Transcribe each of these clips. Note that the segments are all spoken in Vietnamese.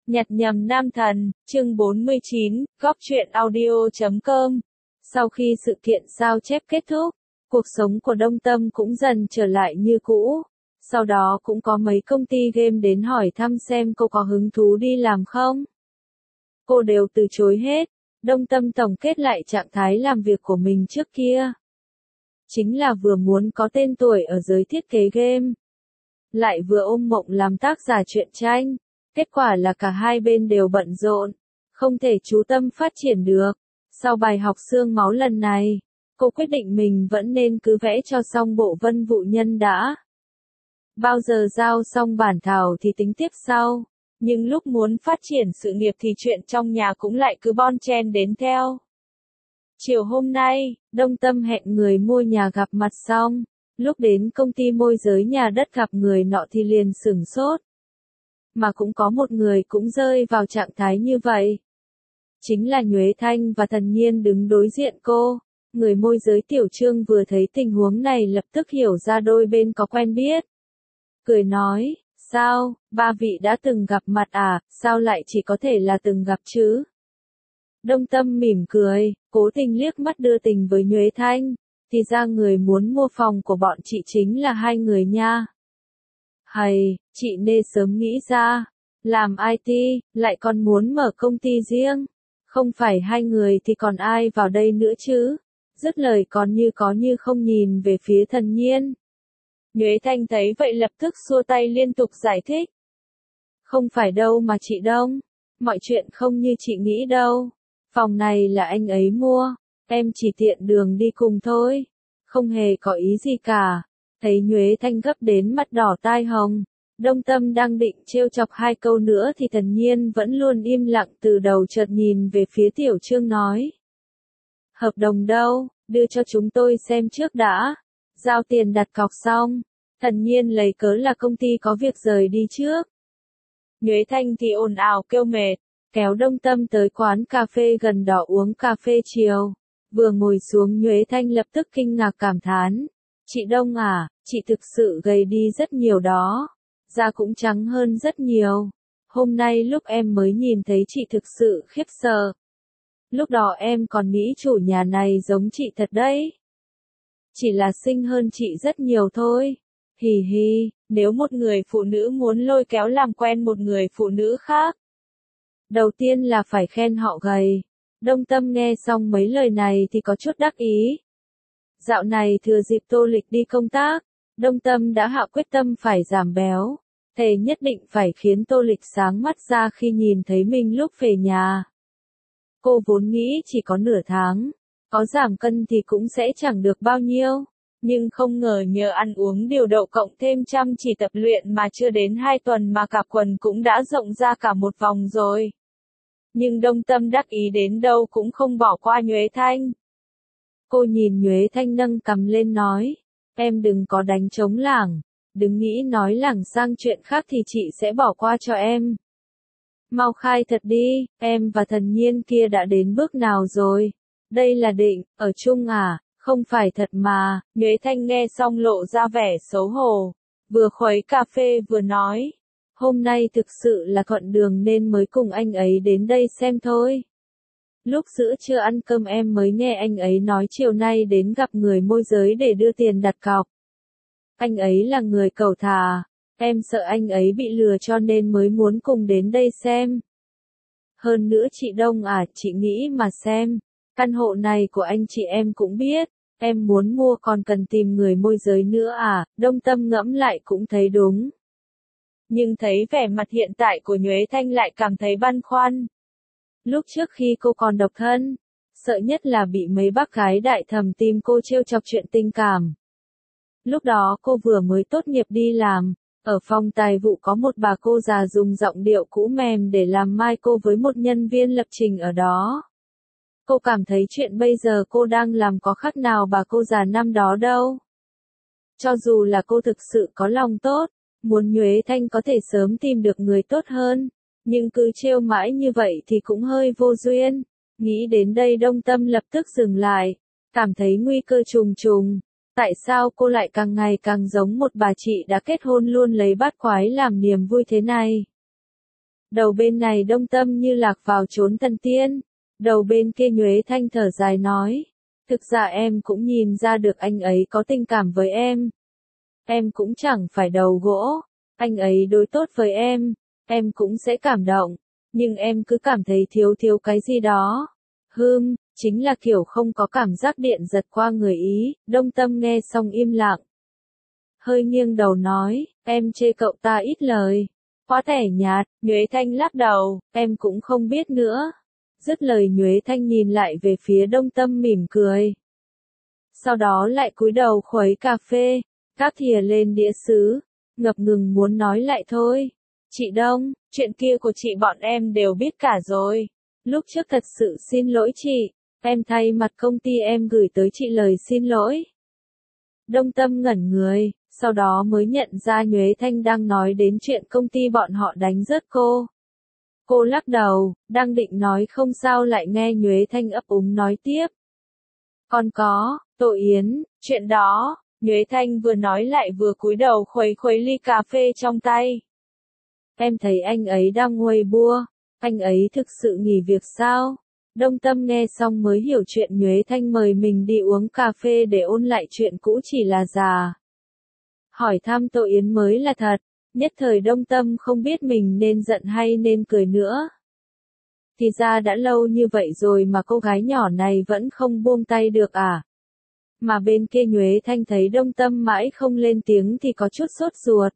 Nhặt nhầm nam thần, chương 49, góc truyện audio.com. Sau khi sự kiện sao chép kết thúc, cuộc sống của Đông Tâm cũng dần trở lại như cũ. Sau đó cũng có mấy công ty game đến hỏi thăm xem cô có hứng thú đi làm không. Cô đều từ chối hết. Đông Tâm tổng kết lại trạng thái làm việc của mình trước kia. Chính là vừa muốn có tên tuổi ở giới thiết kế game, lại vừa ôm mộng làm tác giả truyện tranh. Kết quả là cả hai bên đều bận rộn, không thể chú tâm phát triển được. Sau bài học xương máu lần này, cô quyết định mình vẫn nên cứ vẽ cho xong bộ vân vụ nhân đã. Bao giờ giao xong bản thảo thì tính tiếp sau, nhưng lúc muốn phát triển sự nghiệp thì chuyện trong nhà cũng lại cứ bon chen đến theo. Chiều hôm nay, Đông Tâm hẹn người mua nhà gặp mặt xong, lúc đến công ty môi giới nhà đất gặp người nọ thì liền sửng sốt. Mà cũng có một người cũng rơi vào trạng thái như vậy. Chính là Nhuế Thanh và Thần Nhiên đứng đối diện cô. Người môi giới Tiểu Trương vừa thấy tình huống này lập tức hiểu ra đôi bên có quen biết. Cười nói, sao, ba vị đã từng gặp mặt à, sao lại chỉ có thể là từng gặp chứ? Đông Tâm mỉm cười, cố tình liếc mắt đưa tình với Nhuế Thanh. Thì ra người muốn mua phòng của bọn chị chính là hai người nha. Hay, chị nên sớm nghĩ ra, làm IT, lại còn muốn mở công ty riêng. Không phải hai người thì còn ai vào đây nữa chứ? Dứt lời còn như có như không nhìn về phía Thần Nhiên. Nhuế Thanh thấy vậy lập tức xua tay liên tục giải thích. Không phải đâu mà chị Đông, mọi chuyện không như chị nghĩ đâu. Phòng này là anh ấy mua, em chỉ tiện đường đi cùng thôi. Không hề có ý gì cả. Thấy Nhuế Thanh gấp đến mặt đỏ tai hồng, Đông Tâm đang định trêu chọc hai câu nữa thì Thần Nhiên vẫn luôn im lặng từ đầu chợt nhìn về phía Tiểu Trương nói. Hợp đồng đâu, đưa cho chúng tôi xem trước đã. Giao tiền đặt cọc xong, Thần Nhiên lấy cớ là công ty có việc rời đi trước. Nhuế Thanh thì ồn ào kêu mệt, kéo Đông Tâm tới quán cà phê gần đó uống cà phê chiều. Vừa ngồi xuống Nhuế Thanh lập tức kinh ngạc cảm thán. Chị Đông à, chị thực sự gầy đi rất nhiều đó. Da cũng trắng hơn rất nhiều. Hôm nay lúc em mới nhìn thấy chị thực sự khiếp sợ. Lúc đó em còn nghĩ chủ nhà này giống chị thật đấy. Chỉ là xinh hơn chị rất nhiều thôi. Hì hì, nếu một người phụ nữ muốn lôi kéo làm quen một người phụ nữ khác, đầu tiên là phải khen họ gầy. Đông Tâm nghe xong mấy lời này thì có chút đắc ý. Dạo này thừa dịp Tô Lịch đi công tác, Đông Tâm đã hạ quyết tâm phải giảm béo. Thề nhất định phải khiến Tô Lịch sáng mắt ra khi nhìn thấy mình lúc về nhà. Cô vốn nghĩ chỉ có nửa tháng, có giảm cân thì cũng sẽ chẳng được bao nhiêu. Nhưng không ngờ nhờ ăn uống điều độ cộng thêm chăm chỉ tập luyện mà chưa đến 2 tuần mà cả quần cũng đã rộng ra cả một vòng rồi. Nhưng Đông Tâm đắc ý đến đâu cũng không bỏ qua Nhuế Thanh. Cô nhìn Nhuế Thanh nâng cằm lên nói, em đừng có đánh trống lảng, đừng nghĩ nói lảng sang chuyện khác thì chị sẽ bỏ qua cho em. Mau khai thật đi, em và Thần Nhiên kia đã đến bước nào rồi? Đây là định, ở chung à, không phải thật mà. Nhuế Thanh nghe xong lộ ra vẻ xấu hổ, vừa khuấy cà phê vừa nói. Hôm nay thực sự là thuận đường nên mới cùng anh ấy đến đây xem thôi. Lúc giữa trưa ăn cơm em mới nghe anh ấy nói chiều nay đến gặp người môi giới để đưa tiền đặt cọc. Anh ấy là người cẩu thả, em sợ anh ấy bị lừa cho nên mới muốn cùng đến đây xem. Hơn nữa chị Đông à, chị nghĩ mà xem, căn hộ này của anh chị em cũng biết, em muốn mua còn cần tìm người môi giới nữa à, Đông Tâm ngẫm lại cũng thấy đúng. Nhưng thấy vẻ mặt hiện tại của Nhuế Thanh lại cảm thấy băn khoăn. Lúc trước khi cô còn độc thân, sợ nhất là bị mấy bác gái đại thầm tìm cô trêu chọc chuyện tình cảm. Lúc đó cô vừa mới tốt nghiệp đi làm, ở phòng tài vụ có một bà cô già dùng giọng điệu cũ mềm để làm mai cô với một nhân viên lập trình ở đó. Cô cảm thấy chuyện bây giờ cô đang làm có khác nào bà cô già năm đó đâu. Cho dù là cô thực sự có lòng tốt, muốn Nhuế Thanh có thể sớm tìm được người tốt hơn, nhưng cứ trêu mãi như vậy thì cũng hơi vô duyên. Nghĩ đến đây Đông Tâm lập tức dừng lại, cảm thấy nguy cơ trùng trùng. Tại sao cô lại càng ngày càng giống một bà chị đã kết hôn luôn lấy bát quái làm niềm vui thế này? Đầu bên này Đông Tâm như lạc vào chốn thần tiên. Đầu bên kia Nhuế Thanh thở dài nói. Thực ra em cũng nhìn ra được anh ấy có tình cảm với em. Em cũng chẳng phải đầu gỗ. Anh ấy đối tốt với em cũng sẽ cảm động. Nhưng em cứ cảm thấy thiếu cái gì đó. Chính là kiểu không có cảm giác điện giật qua người ý. Đông Tâm nghe xong im lặng. Hơi nghiêng đầu nói, em chê cậu ta ít lời. Quá tẻ nhạt, Nhuế Thanh lắc đầu, em cũng không biết nữa. Dứt lời Nhuế Thanh nhìn lại về phía Đông Tâm mỉm cười. Sau đó lại cúi đầu khuấy cà phê, gắp thìa lên đĩa sứ, ngập ngừng muốn nói lại thôi. Chị Đông, chuyện kia của chị bọn em đều biết cả rồi. Lúc trước thật sự xin lỗi chị, em thay mặt công ty em gửi tới chị lời xin lỗi. Đông Tâm ngẩn người, sau đó mới nhận ra Nhuế Thanh đang nói đến chuyện công ty bọn họ đánh rớt cô. Cô lắc đầu, đang định nói không sao lại nghe Nhuế Thanh ấp úng nói tiếp. Còn có, Tô Yến, chuyện đó, Nhuế Thanh vừa nói lại vừa cúi đầu khuấy ly cà phê trong tay. Em thấy anh ấy đang Weibo, anh ấy thực sự nghỉ việc sao? Đông Tâm nghe xong mới hiểu chuyện Nhuế Thanh mời mình đi uống cà phê để ôn lại chuyện cũ chỉ là giả. Hỏi thăm Tô Yến mới là thật, nhất thời Đông Tâm không biết mình nên giận hay nên cười nữa. Thì ra đã lâu như vậy rồi mà cô gái nhỏ này vẫn không buông tay được à? Mà bên kia Nhuế Thanh thấy Đông Tâm mãi không lên tiếng thì có chút sốt ruột.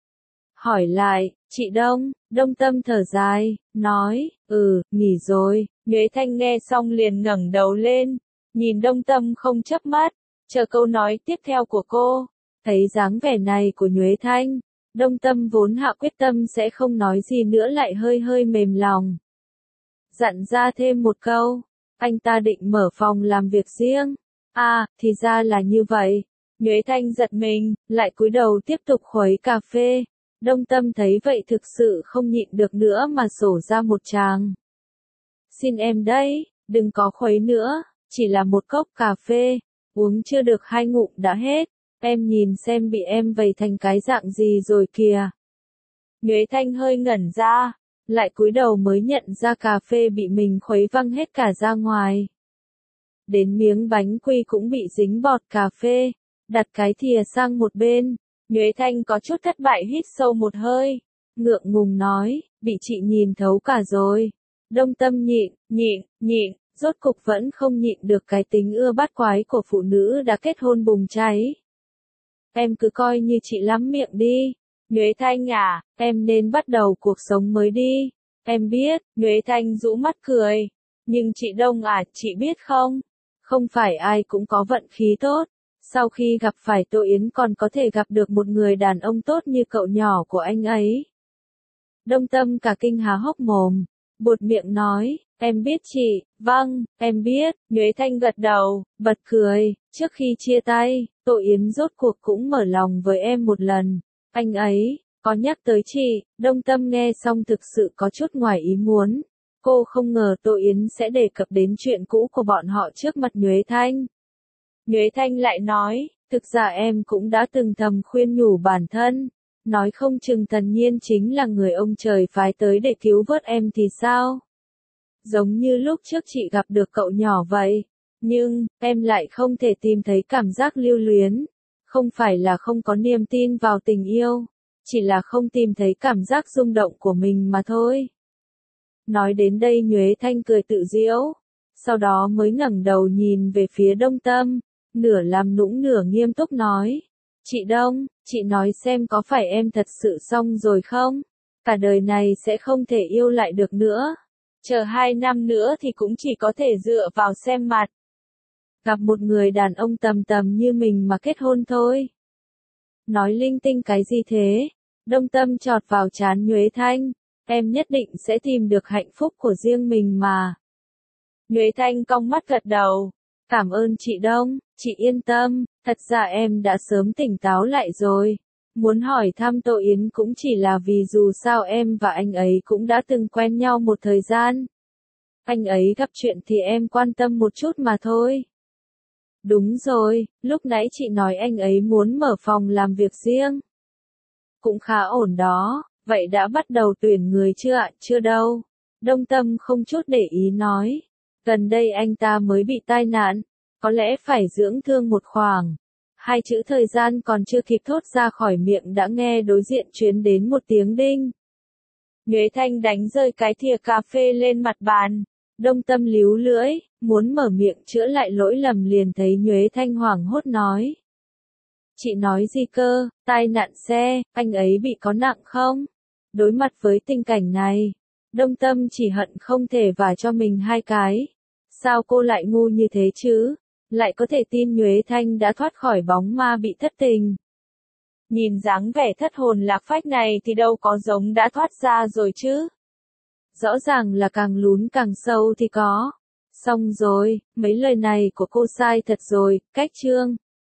Hỏi lại, chị Đông Tâm thở dài, nói, nghỉ rồi. Nhuế Thanh nghe xong liền ngẩng đầu lên, nhìn Đông Tâm không chớp mắt, chờ câu nói tiếp theo của cô. Thấy dáng vẻ này của Nhuế Thanh, Đông Tâm vốn hạ quyết tâm sẽ không nói gì nữa lại hơi mềm lòng. Dặn ra thêm một câu, anh ta định mở phòng làm việc riêng. À, thì ra là như vậy. Nhuế Thanh giật mình, lại cúi đầu tiếp tục khuấy cà phê. Đông Tâm thấy vậy thực sự không nhịn được nữa mà sổ ra một tràng. Xin em đấy, đừng có khuấy nữa, chỉ là một cốc cà phê, uống chưa được 2 ngụm đã hết. Em nhìn xem bị em vầy thành cái dạng gì rồi kìa. Nhuế Thanh hơi ngẩn ra, lại cúi đầu mới nhận ra cà phê bị mình khuấy văng hết cả ra ngoài. Đến miếng bánh quy cũng bị dính bọt cà phê, đặt cái thìa sang một bên. Nhuế Thanh có chút thất bại hít sâu một hơi, ngượng ngùng nói, bị chị nhìn thấu cả rồi. Đông Tâm nhịn, rốt cục vẫn không nhịn được cái tính ưa bắt quái của phụ nữ đã kết hôn bùng cháy. Em cứ coi như chị lắm miệng đi. Nhuế Thanh à, em nên bắt đầu cuộc sống mới đi. Em biết, Nhuế Thanh rũ mắt cười. Nhưng chị Đông à, chị biết không? Không phải ai cũng có vận khí tốt. Sau khi gặp phải Tô Yến còn có thể gặp được một người đàn ông tốt như cậu nhỏ của anh ấy. Đông Tâm cả kinh há hốc mồm, buột miệng nói, em biết chị, vâng, em biết. Nhuế Thanh gật đầu, bật cười, trước khi chia tay, Tô Yến rốt cuộc cũng mở lòng với em một lần. Anh ấy có nhắc tới chị. Đông Tâm nghe xong thực sự có chút ngoài ý muốn. Cô không ngờ Tô Yến sẽ đề cập đến chuyện cũ của bọn họ trước mặt Nhuế Thanh. Nhuế Thanh lại nói, thực ra em cũng đã từng thầm khuyên nhủ bản thân, nói không chừng Thần Nhiên chính là người ông trời phái tới để cứu vớt em thì sao? Giống như lúc trước chị gặp được cậu nhỏ vậy, nhưng, em lại không thể tìm thấy cảm giác lưu luyến, không phải là không có niềm tin vào tình yêu, chỉ là không tìm thấy cảm giác rung động của mình mà thôi. Nói đến đây Nhuế Thanh cười tự giễu, sau đó mới ngẩng đầu nhìn về phía Đông Tâm. Nửa làm nũng nửa nghiêm túc nói, chị Đông, chị nói xem có phải em thật sự xong rồi không? Cả đời này sẽ không thể yêu lại được nữa. Chờ 2 năm nữa thì cũng chỉ có thể dựa vào xem mặt. Gặp một người đàn ông tầm như mình mà kết hôn thôi. Nói linh tinh cái gì thế? Đông Tâm chọt vào trán Nhuế Thanh, em nhất định sẽ tìm được hạnh phúc của riêng mình mà. Nhuế Thanh cong mắt gật đầu. Cảm ơn chị Đông, chị yên tâm, thật ra em đã sớm tỉnh táo lại rồi. Muốn hỏi thăm Tô Yến cũng chỉ là vì dù sao em và anh ấy cũng đã từng quen nhau một thời gian. Anh ấy gặp chuyện thì em quan tâm một chút mà thôi. Đúng rồi, lúc nãy chị nói anh ấy muốn mở phòng làm việc riêng. Cũng khá ổn đó, Vậy đã bắt đầu tuyển người chưa ạ? Chưa đâu. Đông Tâm không chút để ý nói. Gần đây anh ta mới bị tai nạn, có lẽ phải dưỡng thương một khoảng. Hai chữ thời gian còn chưa kịp thốt ra khỏi miệng đã nghe đối diện truyền đến một tiếng đinh. Nhuế Thanh đánh rơi cái thìa cà phê lên mặt bàn. Đông Tâm líu lưỡi, muốn mở miệng chữa lại lỗi lầm liền thấy Nhuế Thanh hoảng hốt nói. Chị nói gì cơ, tai nạn xe, anh ấy bị có nặng không? Đối mặt với tình cảnh này, Đông Tâm chỉ hận không thể vả cho mình hai cái. Sao cô lại ngu như thế chứ? Lại có thể tin Nhuế Thanh đã thoát khỏi bóng ma bị thất tình. Nhìn dáng vẻ thất hồn lạc phách này thì đâu có giống đã thoát ra rồi chứ. Rõ ràng là càng lún càng sâu thì có. Xong rồi, mấy lời này của cô sai thật rồi, cách chương.